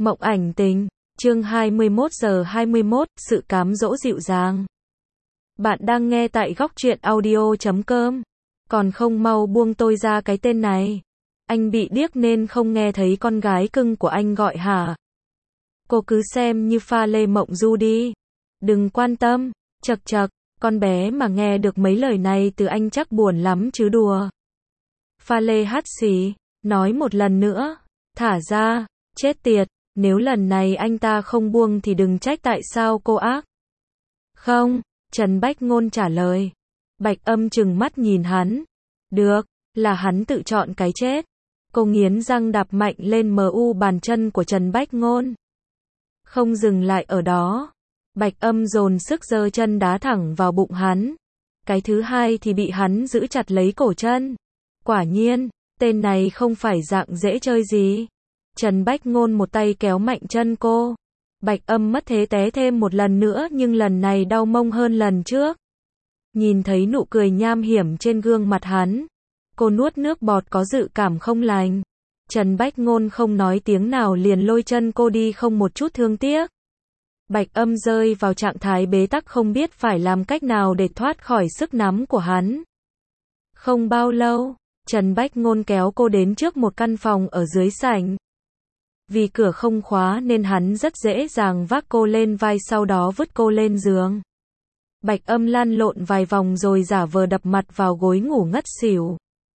Mộng ảnh tình, chương 21:21, sự cám dỗ dịu dàng. Bạn đang nghe tại góc truyện audio.com. Còn không mau buông tôi ra cái tên này. Anh bị điếc nên không nghe thấy con gái cưng của anh gọi hả? Cô cứ xem như pha lê mộng du đi. Đừng quan tâm, chật chật, con bé mà nghe được mấy lời này từ anh chắc buồn lắm chứ đùa. Pha lê hắt xì, nói một lần nữa, thả ra, chết tiệt. Nếu lần này anh ta không buông thì đừng trách tại sao cô ác. Không, Trần Bách Ngôn trả lời. Bạch Âm trừng mắt nhìn hắn. Được, là hắn tự chọn cái chết. Cô nghiến răng đạp mạnh lên mu bàn chân của Trần Bách Ngôn. Không dừng lại ở đó. Bạch Âm dồn sức giơ chân đá thẳng vào bụng hắn. Cái thứ hai thì bị hắn giữ chặt lấy cổ chân. Quả nhiên, tên này không phải dạng dễ chơi gì. Trần Bách Ngôn một tay kéo mạnh chân cô. Bạch Âm mất thế té thêm một lần nữa nhưng lần này đau mông hơn lần trước. Nhìn thấy nụ cười nham hiểm trên gương mặt hắn. Cô nuốt nước bọt có dự cảm không lành. Trần Bách Ngôn không nói tiếng nào liền lôi chân cô đi không một chút thương tiếc. Bạch Âm rơi vào trạng thái bế tắc không biết phải làm cách nào để thoát khỏi sức nắm của hắn. Không bao lâu, Trần Bách Ngôn kéo cô đến trước một căn phòng ở dưới sảnh. Vì cửa không khóa nên hắn rất dễ dàng vác cô lên vai sau đó vứt cô lên giường. Bạch Âm lăn lộn vài vòng rồi giả vờ đập mặt vào gối ngủ ngất xỉu.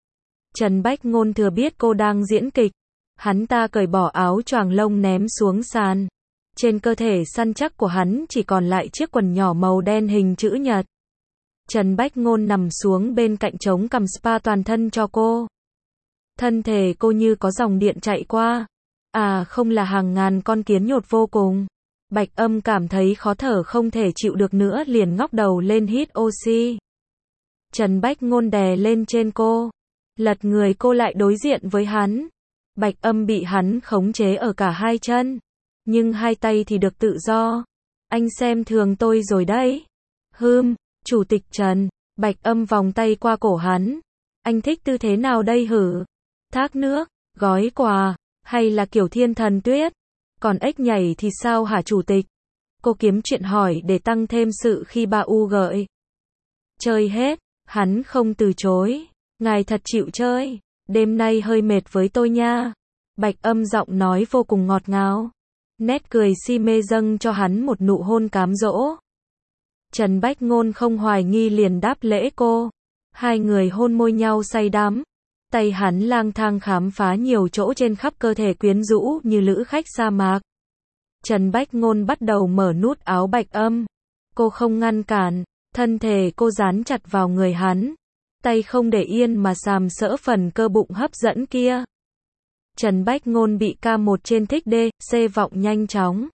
Trần Bách Ngôn thừa biết cô đang diễn kịch. Hắn ta cởi bỏ áo choàng lông ném xuống sàn. Trên cơ thể săn chắc của hắn chỉ còn lại chiếc quần nhỏ màu đen hình chữ nhật. Trần Bách Ngôn nằm xuống bên cạnh chống cằm spa toàn thân cho cô. Thân thể cô như có dòng điện chạy qua. À không là hàng ngàn con kiến nhột vô cùng. Bạch Âm cảm thấy khó thở không thể chịu được nữa liền ngóc đầu lên hít oxy. Trần Bách Ngôn đè lên trên cô. Lật người cô lại đối diện với hắn. Bạch Âm bị hắn khống chế ở cả hai chân. Nhưng hai tay thì được tự do. Anh xem thường tôi rồi đấy. Chủ tịch Trần. Bạch Âm vòng tay qua cổ hắn. Anh thích tư thế nào đây hử? Thác nước, gói quà. Hay là kiểu thiên thần tuyết? Còn ếch nhảy thì sao hả chủ tịch? Cô kiếm chuyện hỏi để tăng thêm sự khi ba U gợi. Chơi hết, hắn không từ chối. Ngài thật chịu chơi, đêm nay hơi mệt với tôi nha. Bạch Âm giọng nói vô cùng ngọt ngào. Nét cười si mê dâng cho hắn một nụ hôn cám dỗ. Trần Bách Ngôn không hoài nghi liền đáp lễ cô. Hai người hôn môi nhau say đắm. Tay hắn lang thang khám phá nhiều chỗ trên khắp cơ thể quyến rũ như lữ khách sa mạc. Trần Bách Ngôn bắt đầu mở nút áo Bạch Âm. Cô không ngăn cản, thân thể cô dán chặt vào người hắn. Tay không để yên mà sàm sỡ phần cơ bụng hấp dẫn kia. Trần Bách Ngôn bị K1 trên thích C vọng nhanh chóng.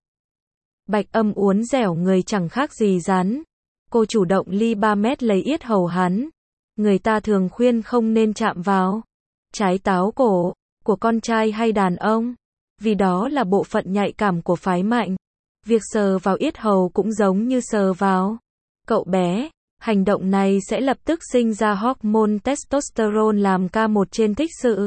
Bạch Âm uốn dẻo người chẳng khác gì rắn. Cô chủ động ly 3 mét lấy yết hầu hắn. Người ta thường khuyên không nên chạm vào trái táo cổ của con trai hay đàn ông, vì đó là bộ phận nhạy cảm của phái mạnh. Việc sờ vào yết hầu cũng giống như sờ vào cậu bé. Hành động này sẽ lập tức sinh ra hormone testosterone làm K1 trên thích sự.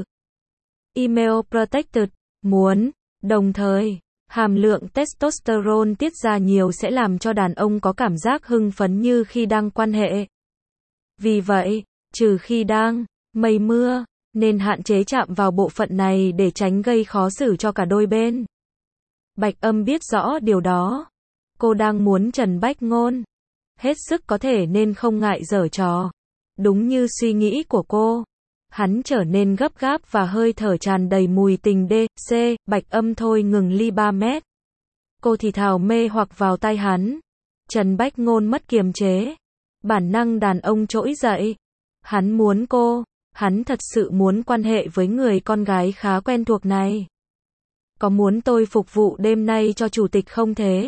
Email protected, muốn, đồng thời, hàm lượng testosterone tiết ra nhiều sẽ làm cho đàn ông có cảm giác hưng phấn như khi đang quan hệ. Vì vậy, trừ khi đang mây mưa, nên hạn chế chạm vào bộ phận này để tránh gây khó xử cho cả đôi bên. Bạch Âm biết rõ điều đó. Cô đang muốn Trần Bách Ngôn hết sức có thể nên không ngại giở trò. Đúng như suy nghĩ của cô. Hắn trở nên gấp gáp và hơi thở tràn đầy mùi tình C. Bạch Âm thôi ngừng ly 3 mét. Cô thì thào mê hoặc vào tai hắn. Trần Bách Ngôn mất kiềm chế. Bản năng đàn ông trỗi dậy. Hắn muốn cô. Hắn thật sự muốn quan hệ với người con gái khá quen thuộc này. Có muốn tôi phục vụ đêm nay cho chủ tịch không thế?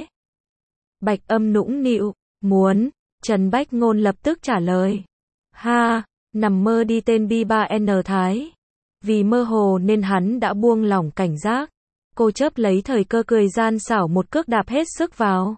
Bạch Âm nũng nịu. Muốn. Trần Bách Ngôn lập tức trả lời. Ha, nằm mơ đi tên B3N Thái. Vì mơ hồ nên hắn đã buông lỏng cảnh giác. Cô chớp lấy thời cơ cười gian xảo một cước đạp hết sức vào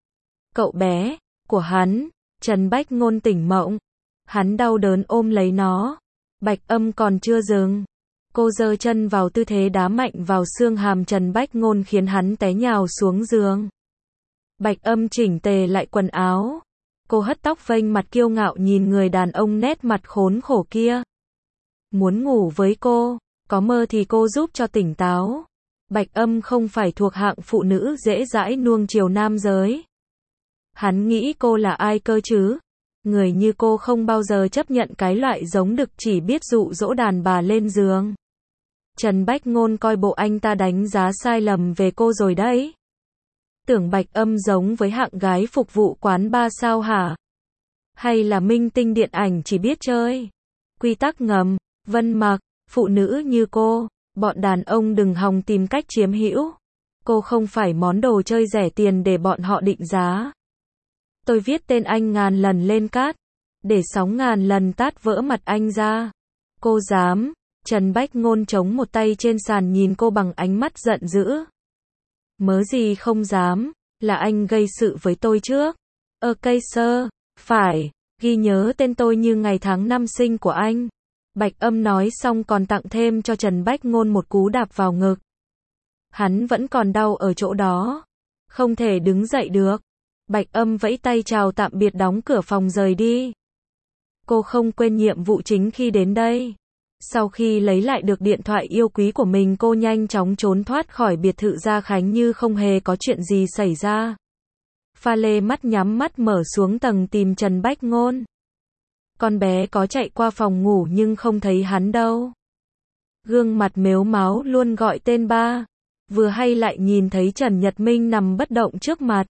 cậu bé của hắn. Trần Bách Ngôn tỉnh mộng. Hắn đau đớn ôm lấy nó. Bạch Âm còn chưa dừng. Cô giơ chân vào tư thế đá mạnh vào xương hàm Trần Bách Ngôn khiến hắn té nhào xuống giường. Bạch Âm chỉnh tề lại quần áo. Cô hất tóc vênh mặt kiêu ngạo nhìn người đàn ông nét mặt khốn khổ kia. Muốn ngủ với cô, có mơ thì cô giúp cho tỉnh táo. Bạch Âm không phải thuộc hạng phụ nữ dễ dãi nuông chiều nam giới. Hắn nghĩ cô là ai cơ chứ? Người như cô không bao giờ chấp nhận cái loại giống đực chỉ biết dụ dỗ đàn bà lên giường. Trần Bách Ngôn coi bộ anh ta đánh giá sai lầm về cô rồi đấy. Tưởng Bạch Âm giống với hạng gái phục vụ quán bar sao hả? Hay là minh tinh điện ảnh chỉ biết chơi? Quy tắc ngầm, Vân Mặc, phụ nữ như cô, bọn đàn ông đừng hòng tìm cách chiếm hữu. Cô không phải món đồ chơi rẻ tiền để bọn họ định giá. Tôi viết tên anh ngàn lần lên cát, để sóng ngàn lần tát vỡ mặt anh ra. Cô dám? Trần Bách Ngôn chống một tay trên sàn nhìn cô bằng ánh mắt giận dữ. Mớ gì không dám, là anh gây sự với tôi trước. Ok sir, phải, ghi nhớ tên tôi như ngày tháng năm sinh của anh. Bạch Âm nói xong còn tặng thêm cho Trần Bách Ngôn một cú đạp vào ngực. Hắn vẫn còn đau ở chỗ đó, không thể đứng dậy được. Bạch Âm vẫy tay chào tạm biệt đóng cửa phòng rời đi. Cô không quên nhiệm vụ chính khi đến đây. Sau khi lấy lại được điện thoại yêu quý của mình, cô nhanh chóng trốn thoát khỏi biệt thự Gia Khánh như không hề có chuyện gì xảy ra. Pha Lê mắt nhắm mắt mở xuống tầng tìm Trần Bách Ngôn. Con bé có chạy qua phòng ngủ nhưng không thấy hắn đâu. Gương mặt mếu máo luôn gọi tên ba. Vừa hay lại nhìn thấy Trần Nhật Minh nằm bất động trước mặt.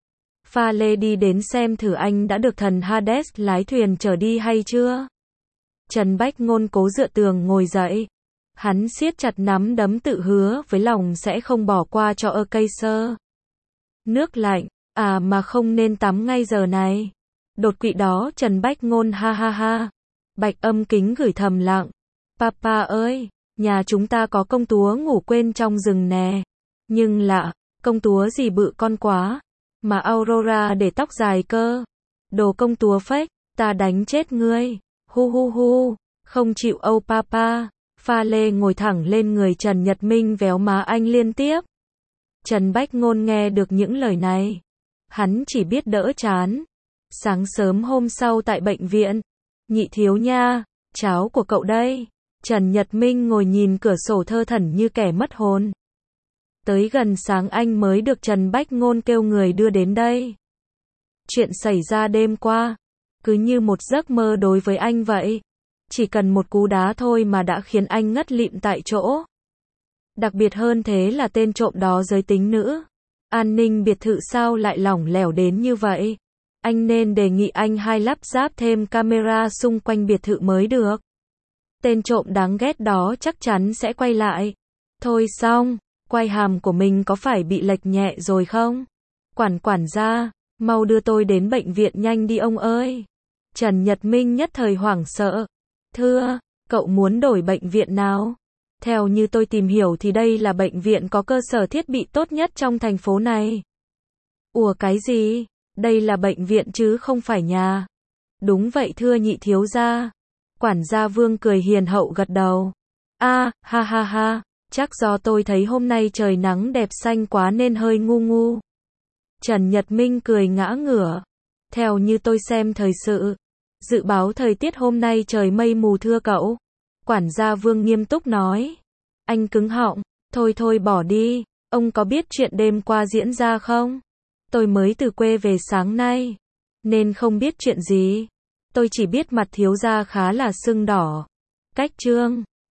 Pha Lê đi đến xem thử anh đã được thần Hades lái thuyền chở đi hay chưa. Trần Bách Ngôn cố dựa tường ngồi dậy. Hắn siết chặt nắm đấm tự hứa với lòng sẽ không bỏ qua cho Acacer. Nước lạnh, à mà không nên tắm ngay giờ này. Đột quỵ đó Trần Bách Ngôn ha ha ha. Bạch Âm kính gửi thầm lặng. Papa ơi, nhà chúng ta có công chúa ngủ quên trong rừng nè. Nhưng lạ, công chúa gì bự con quá. Mà Aurora để tóc dài cơ. Đồ công chúa fake, ta đánh chết ngươi. Hu hu hu, không chịu âu papa. Pha Lê ngồi thẳng lên người Trần Nhật Minh véo má anh liên tiếp. Trần Bách Ngôn nghe được những lời này. Hắn chỉ biết đỡ chán. Sáng sớm hôm sau tại bệnh viện. Nhị thiếu nha, cháu của cậu đây. Trần Nhật Minh ngồi nhìn cửa sổ thơ thẩn như kẻ mất hồn. Tới gần sáng anh mới được Trần Bách Ngôn kêu người đưa đến đây. Chuyện xảy ra đêm qua, cứ như một giấc mơ đối với anh vậy. Chỉ cần một cú đá thôi mà đã khiến anh ngất lịm tại chỗ. Đặc biệt hơn thế là tên trộm đó giới tính nữ. An ninh biệt thự sao lại lỏng lẻo đến như vậy? Anh nên đề nghị anh hai lắp ráp thêm camera xung quanh biệt thự mới được. Tên trộm đáng ghét đó chắc chắn sẽ quay lại. Thôi xong, quay hàm của mình có phải bị lệch nhẹ rồi không? Quản gia, mau đưa tôi đến bệnh viện nhanh đi ông ơi. Trần Nhật Minh nhất thời hoảng sợ. Thưa, cậu muốn đổi bệnh viện nào? Theo như tôi tìm hiểu thì đây là bệnh viện có cơ sở thiết bị tốt nhất trong thành phố này. Ủa cái gì? Đây là bệnh viện chứ không phải nhà. Đúng vậy thưa nhị thiếu gia. Quản gia Vương cười hiền hậu gật đầu. Ha ha ha, chắc do tôi thấy hôm nay trời nắng đẹp xanh quá nên hơi ngu ngu. Trần Nhật Minh cười ngã ngửa. Theo như tôi xem thời sự, dự báo thời tiết hôm nay trời mây mù thưa cậu. Quản gia Vương nghiêm túc nói. Anh cứng họng, thôi bỏ đi, ông có biết chuyện đêm qua diễn ra không? Tôi mới từ quê về sáng nay, nên không biết chuyện gì. Tôi chỉ biết mặt thiếu gia khá là sưng đỏ. Cách trương.